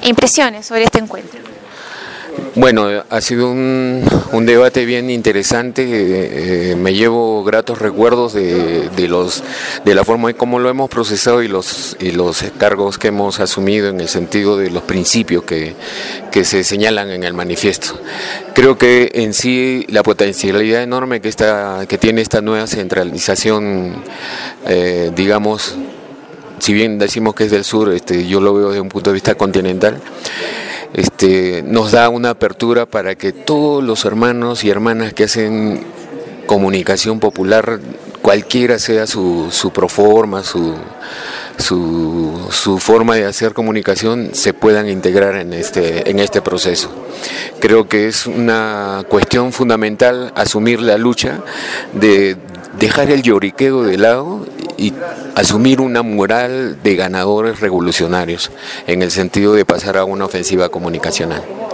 e impresiones sobre este encuentro. Bueno, ha sido un debate bien interesante. Me llevo gratos recuerdos de la forma en cómo lo hemos procesado y los cargos que hemos asumido en el sentido de los principios que se señalan en el manifiesto. Creo que en sí la potencialidad enorme que tiene esta nueva centralización, digamos, si bien decimos que es del sur, yo lo veo desde un punto de vista continental. Nos da una apertura para que todos los hermanos y hermanas que hacen comunicación popular, cualquiera sea su proforma, su forma de hacer comunicación, se puedan integrar en este proceso. Creo que es una cuestión fundamental asumir la lucha de dejar el lloriqueo de lado y asumir una moral de ganadores revolucionarios en el sentido de pasar a una ofensiva comunicacional.